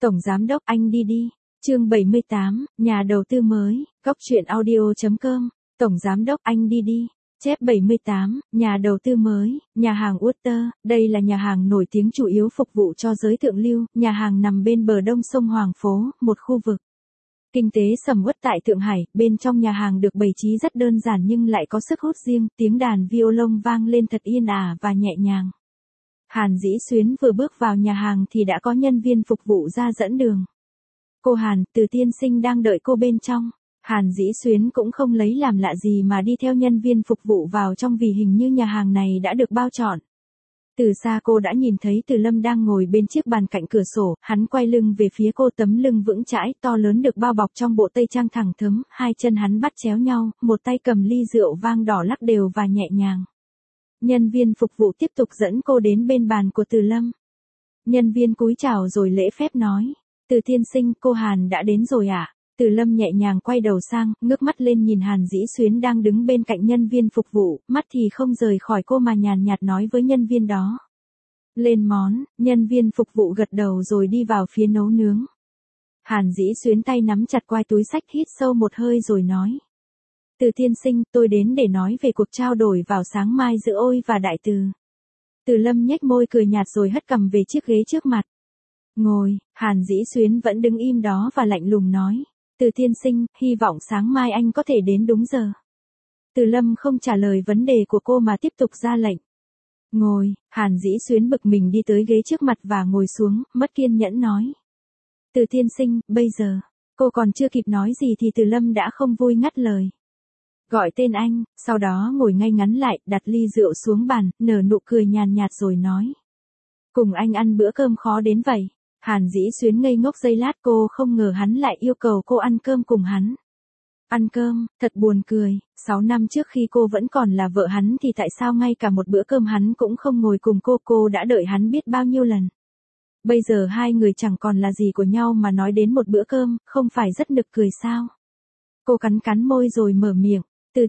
Tổng Giám đốc anh đi đi. Chương 78, nhà đầu tư mới, góc truyện audio.com. Tổng Giám đốc anh đi đi. Chép 78, nhà đầu tư mới, nhà hàng Utter. Đây là nhà hàng nổi tiếng chủ yếu phục vụ cho giới thượng lưu. Nhà hàng nằm bên bờ đông sông Hoàng Phố, một khu vực kinh tế sầm uất tại Thượng Hải. Bên trong nhà hàng được bày trí rất đơn giản nhưng lại có sức hút riêng. Tiếng đàn violon vang lên thật yên ả và nhẹ nhàng. Hàn Dĩ Xuyến vừa bước vào nhà hàng thì đã có nhân viên phục vụ ra dẫn đường. Cô Hàn, Từ tiên sinh đang đợi cô bên trong. Hàn Dĩ Xuyến cũng không lấy làm lạ gì mà đi theo nhân viên phục vụ vào trong vì hình như nhà hàng này đã được bao trọn. Từ xa cô đã nhìn thấy Từ Lâm đang ngồi bên chiếc bàn cạnh cửa sổ, hắn quay lưng về phía cô, tấm lưng vững chãi, to lớn được bao bọc trong bộ tây trang thẳng thớm, hai chân hắn bắt chéo nhau, một tay cầm ly rượu vang đỏ lắc đều và nhẹ nhàng. Nhân viên phục vụ tiếp tục dẫn cô đến bên bàn của Từ Lâm. Nhân viên cúi chào rồi lễ phép nói, Từ tiên sinh, cô Hàn đã đến rồi ạ. Từ Lâm nhẹ nhàng quay đầu sang, ngước mắt lên nhìn Hàn Dĩ Xuyến đang đứng bên cạnh nhân viên phục vụ, mắt thì không rời khỏi cô mà nhàn nhạt nói với nhân viên đó. Lên món, nhân viên phục vụ gật đầu rồi đi vào phía nấu nướng. Hàn Dĩ Xuyến tay nắm chặt quai túi xách, hít sâu một hơi rồi nói. Từ tiên sinh, tôi đến để nói về cuộc trao đổi vào sáng mai giữa Ôi và Đại Từ. Từ Lâm nhếch môi cười nhạt rồi hất cằm về chiếc ghế trước mặt. Ngồi, Hàn Dĩ Xuyến vẫn đứng im đó và lạnh lùng nói. Từ tiên sinh, hy vọng sáng mai anh có thể đến đúng giờ. Từ Lâm không trả lời vấn đề của cô mà tiếp tục ra lệnh. Ngồi, Hàn Dĩ Xuyến bực mình đi tới ghế trước mặt và ngồi xuống, mất kiên nhẫn nói. Từ tiên sinh, bây giờ, cô còn chưa kịp nói gì thì Từ Lâm đã không vui ngắt lời. Gọi tên anh, sau đó ngồi ngay ngắn lại, đặt ly rượu xuống bàn, nở nụ cười nhàn nhạt rồi nói. Cùng anh ăn bữa cơm khó đến vậy. Hàn Dĩ Xuyến ngây ngốc giây lát, cô không ngờ hắn lại yêu cầu cô ăn cơm cùng hắn. Ăn cơm, thật buồn cười, 6 năm trước khi cô vẫn còn là vợ hắn thì tại sao ngay cả một bữa cơm hắn cũng không ngồi cùng cô đã đợi hắn biết bao nhiêu lần. Bây giờ hai người chẳng còn là gì của nhau mà nói đến một bữa cơm, không phải rất nực cười sao? Cô cắn cắn môi rồi mở miệng.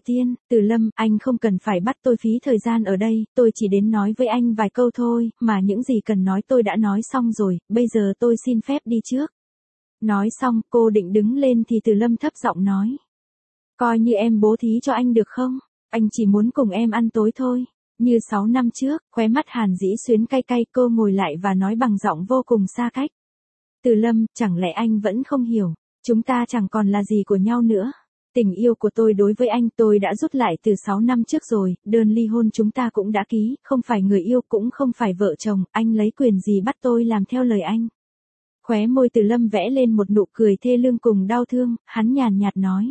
Từ Lâm, anh không cần phải bắt tôi phí thời gian ở đây, tôi chỉ đến nói với anh vài câu thôi, mà những gì cần nói tôi đã nói xong rồi, bây giờ tôi xin phép đi trước. Nói xong, cô định đứng lên thì Từ Lâm thấp giọng nói. Coi như em bố thí cho anh được không? Anh chỉ muốn cùng em ăn tối thôi. Như 6 năm trước, khóe mắt Hàn Dĩ Xuyến cay cay, cô ngồi lại và nói bằng giọng vô cùng xa cách. Từ Lâm, chẳng lẽ anh vẫn không hiểu, chúng ta chẳng còn là gì của nhau nữa. Tình yêu của tôi đối với anh tôi đã rút lại từ 6 năm trước rồi, đơn ly hôn chúng ta cũng đã ký, không phải người yêu cũng không phải vợ chồng, anh lấy quyền gì bắt tôi làm theo lời anh. Khóe môi Từ Lâm vẽ lên một nụ cười thê lương cùng đau thương, hắn nhàn nhạt nói.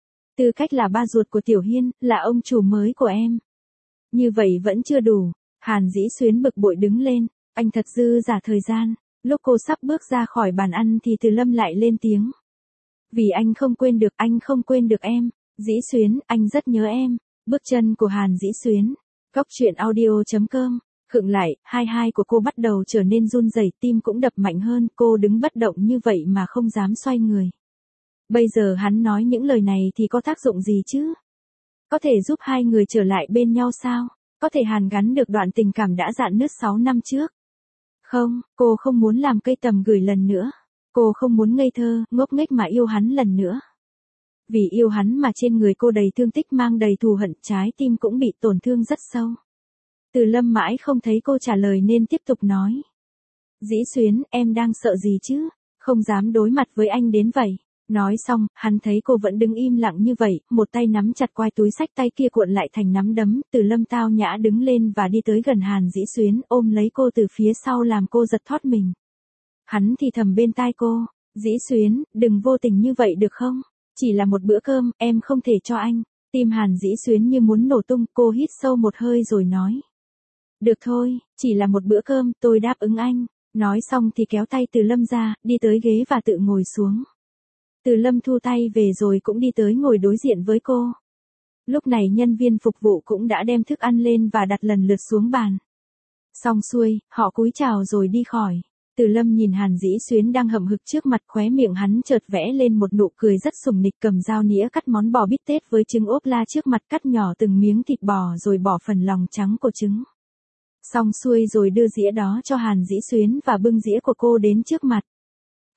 Tư cách là ba ruột của Tiểu Hiên, là ông chủ mới của em. Như vậy vẫn chưa đủ, Hàn Dĩ Xuyến bực bội đứng lên, anh thật dư dả thời gian, lúc cô sắp bước ra khỏi bàn ăn thì Từ Lâm lại lên tiếng. Vì anh không quên được em, Dĩ Xuyến, anh rất nhớ em. Bước chân của Hàn Dĩ Xuyến, góc truyện audio.com, khựng lại, hai của cô bắt đầu trở nên run rẩy, tim cũng đập mạnh hơn, cô đứng bất động như vậy mà không dám xoay người. Bây giờ hắn nói những lời này thì có tác dụng gì chứ? Có thể giúp hai người trở lại bên nhau sao? Có thể hàn gắn được đoạn tình cảm đã rạn nứt 6 năm trước? Không, cô không muốn làm cây tầm gửi lần nữa. Cô không muốn ngây thơ, ngốc nghếch mà yêu hắn lần nữa. Vì yêu hắn mà trên người cô đầy thương tích, mang đầy thù hận, trái tim cũng bị tổn thương rất sâu. Từ Lâm mãi không thấy cô trả lời nên tiếp tục nói. Dĩ Xuyến, em đang sợ gì chứ? Không dám đối mặt với anh đến vậy. Nói xong, hắn thấy cô vẫn đứng im lặng như vậy, một tay nắm chặt quai túi xách, tay kia cuộn lại thành nắm đấm. Từ Lâm tao nhã đứng lên và đi tới gần Hàn Dĩ Xuyến, ôm lấy cô từ phía sau làm cô giật thót mình. Hắn thì thầm bên tai cô, Dĩ Xuyến, đừng vô tình như vậy được không? Chỉ là một bữa cơm, em không thể cho anh. Tim Hàn Dĩ Xuyến như muốn nổ tung, cô hít sâu một hơi rồi nói. Được thôi, chỉ là một bữa cơm, tôi đáp ứng anh. Nói xong thì kéo tay Từ Lâm ra, đi tới ghế và tự ngồi xuống. Từ Lâm thu tay về rồi cũng đi tới ngồi đối diện với cô. Lúc này nhân viên phục vụ cũng đã đem thức ăn lên và đặt lần lượt xuống bàn. Xong xuôi, họ cúi chào rồi đi khỏi. Từ Lâm nhìn Hàn Dĩ Xuyến đang hậm hực trước mặt, khóe miệng hắn chợt vẽ lên một nụ cười rất sùng nịch, cầm dao nĩa cắt món bò bít tết với trứng ốp la trước mặt, cắt nhỏ từng miếng thịt bò rồi bỏ phần lòng trắng của trứng. Xong xuôi rồi đưa dĩa đó cho Hàn Dĩ Xuyến và bưng dĩa của cô đến trước mặt.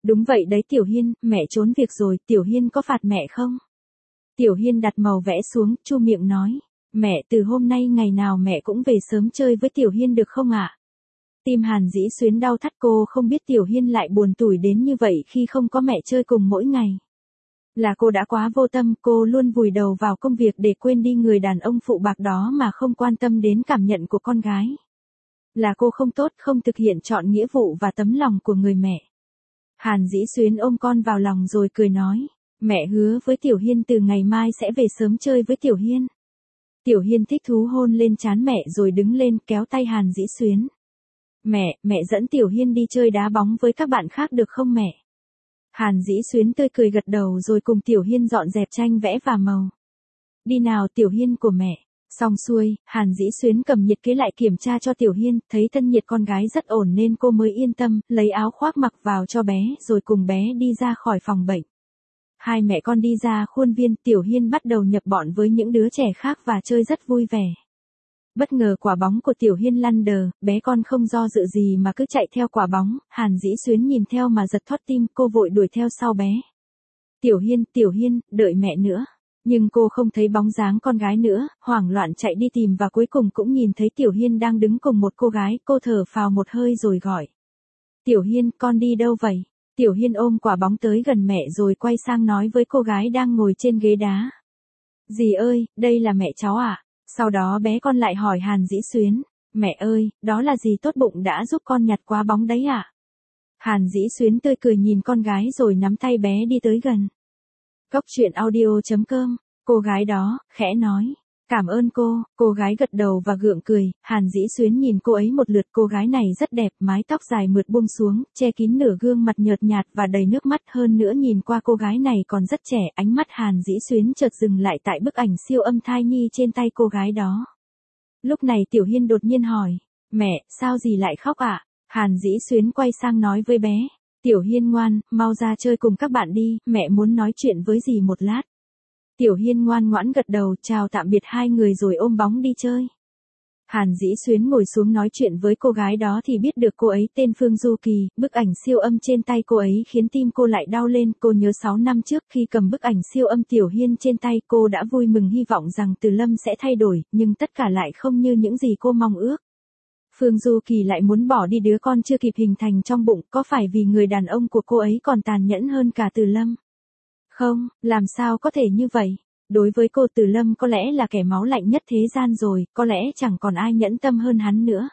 Đúng vậy đấy Tiểu Hiên, mẹ trốn việc rồi, Tiểu Hiên có phạt mẹ không? Tiểu Hiên đặt màu vẽ xuống, chu miệng nói. Mẹ từ hôm nay ngày nào mẹ cũng về sớm chơi với Tiểu Hiên được không ạ? Tim Hàn Dĩ Xuyến đau thắt, cô không biết Tiểu Hiên lại buồn tủi đến như vậy khi không có mẹ chơi cùng mỗi ngày. Là cô đã quá vô tâm, cô luôn vùi đầu vào công việc để quên đi người đàn ông phụ bạc đó mà không quan tâm đến cảm nhận của con gái. Là cô không tốt, không thực hiện trọn nghĩa vụ và tấm lòng của người mẹ. Hàn Dĩ Xuyến ôm con vào lòng rồi cười nói. Mẹ hứa với Tiểu Hiên từ ngày mai sẽ về sớm chơi với Tiểu Hiên. Tiểu Hiên thích thú hôn lên trán mẹ rồi đứng lên kéo tay Hàn Dĩ Xuyến. Mẹ dẫn Tiểu Hiên đi chơi đá bóng với các bạn khác được không mẹ? Hàn Dĩ Xuyến tươi cười gật đầu rồi cùng Tiểu Hiên dọn dẹp tranh vẽ và màu. Đi nào Tiểu Hiên của mẹ. Xong xuôi, Hàn Dĩ Xuyến cầm nhiệt kế lại kiểm tra cho Tiểu Hiên, thấy thân nhiệt con gái rất ổn nên cô mới yên tâm, lấy áo khoác mặc vào cho bé rồi cùng bé đi ra khỏi phòng bệnh. Hai mẹ con đi ra khuôn viên, Tiểu Hiên bắt đầu nhập bọn với những đứa trẻ khác và chơi rất vui vẻ. Bất ngờ quả bóng của Tiểu Hiên lăn đờ, bé con không do dự gì mà cứ chạy theo quả bóng, Hàn Dĩ Xuyến nhìn theo mà giật thót tim, cô vội đuổi theo sau bé. Tiểu Hiên, đợi mẹ nữa. Nhưng cô không thấy bóng dáng con gái nữa, hoảng loạn chạy đi tìm và cuối cùng cũng nhìn thấy Tiểu Hiên đang đứng cùng một cô gái, cô thở phào một hơi rồi gọi. Tiểu Hiên, con đi đâu vậy? Tiểu Hiên ôm quả bóng tới gần mẹ rồi quay sang nói với cô gái đang ngồi trên ghế đá. Dì ơi, đây là mẹ cháu à? Sau đó bé con lại hỏi Hàn Dĩ Xuyến. Mẹ ơi, đó là dì tốt bụng đã giúp con nhặt quả bóng đấy à? Hàn Dĩ Xuyến tươi cười nhìn con gái rồi nắm tay bé đi tới gần. Cốc truyện audio.com, cô gái đó, khẽ nói. Cảm ơn cô gái gật đầu và gượng cười, Hàn Dĩ Xuyến nhìn cô ấy một lượt, cô gái này rất đẹp, mái tóc dài mượt buông xuống, che kín nửa gương mặt nhợt nhạt và đầy nước mắt, hơn nữa nhìn qua cô gái này còn rất trẻ, ánh mắt Hàn Dĩ Xuyến chợt dừng lại tại bức ảnh siêu âm thai nhi trên tay cô gái đó. Lúc này Tiểu Hiên đột nhiên hỏi, mẹ, sao dì lại khóc ạ? Hàn Dĩ Xuyến quay sang nói với bé, Tiểu Hiên ngoan, mau ra chơi cùng các bạn đi, mẹ muốn nói chuyện với dì một lát. Tiểu Hiên ngoan ngoãn gật đầu, chào tạm biệt hai người rồi ôm bóng đi chơi. Hàn Dĩ Xuyến ngồi xuống nói chuyện với cô gái đó thì biết được cô ấy tên Phương Du Kỳ, bức ảnh siêu âm trên tay cô ấy khiến tim cô lại đau lên, cô nhớ 6 năm trước khi cầm bức ảnh siêu âm Tiểu Hiên trên tay cô đã vui mừng hy vọng rằng Từ Lâm sẽ thay đổi, nhưng tất cả lại không như những gì cô mong ước. Phương Du Kỳ lại muốn bỏ đi đứa con chưa kịp hình thành trong bụng, có phải vì người đàn ông của cô ấy còn tàn nhẫn hơn cả Từ Lâm? Không, làm sao có thể như vậy? Đối với cô Từ Lâm có lẽ là kẻ máu lạnh nhất thế gian rồi, có lẽ chẳng còn ai nhẫn tâm hơn hắn nữa.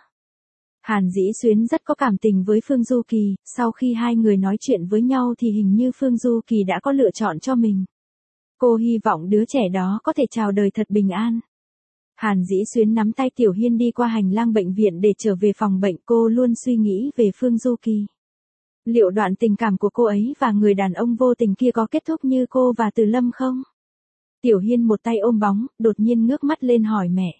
Hàn Dĩ Xuyến rất có cảm tình với Phương Du Kỳ, sau khi hai người nói chuyện với nhau thì hình như Phương Du Kỳ đã có lựa chọn cho mình. Cô hy vọng đứa trẻ đó có thể chào đời thật bình an. Hàn Dĩ Xuyến nắm tay Tiểu Hiên đi qua hành lang bệnh viện để trở về phòng bệnh, cô luôn suy nghĩ về Phương Du Kỳ. Liệu đoạn tình cảm của cô ấy và người đàn ông vô tình kia có kết thúc như cô và Từ Lâm không? Tiểu Hiên một tay ôm bóng, đột nhiên ngước mắt lên hỏi mẹ.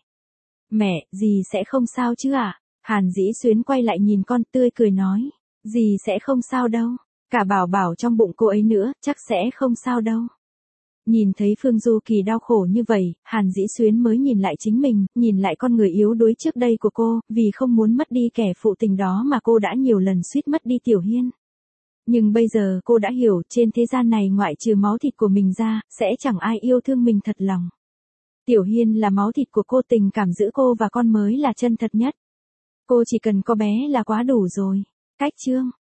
Mẹ, dì sẽ không sao chứ ạ? Hàn Dĩ Xuyến quay lại nhìn con tươi cười nói. Dì sẽ không sao đâu. Cả bảo bảo trong bụng cô ấy nữa, chắc sẽ không sao đâu. Nhìn thấy Phương Du Kỳ đau khổ như vậy, Hàn Dĩ Xuyến mới nhìn lại chính mình, nhìn lại con người yếu đuối trước đây của cô, vì không muốn mất đi kẻ phụ tình đó mà cô đã nhiều lần suýt mất đi Tiểu Hiên. Nhưng bây giờ cô đã hiểu, trên thế gian này ngoại trừ máu thịt của mình ra, sẽ chẳng ai yêu thương mình thật lòng. Tiểu Hiên là máu thịt của cô, tình cảm giữa cô và con mới là chân thật nhất. Cô chỉ cần có bé là quá đủ rồi. Cách chương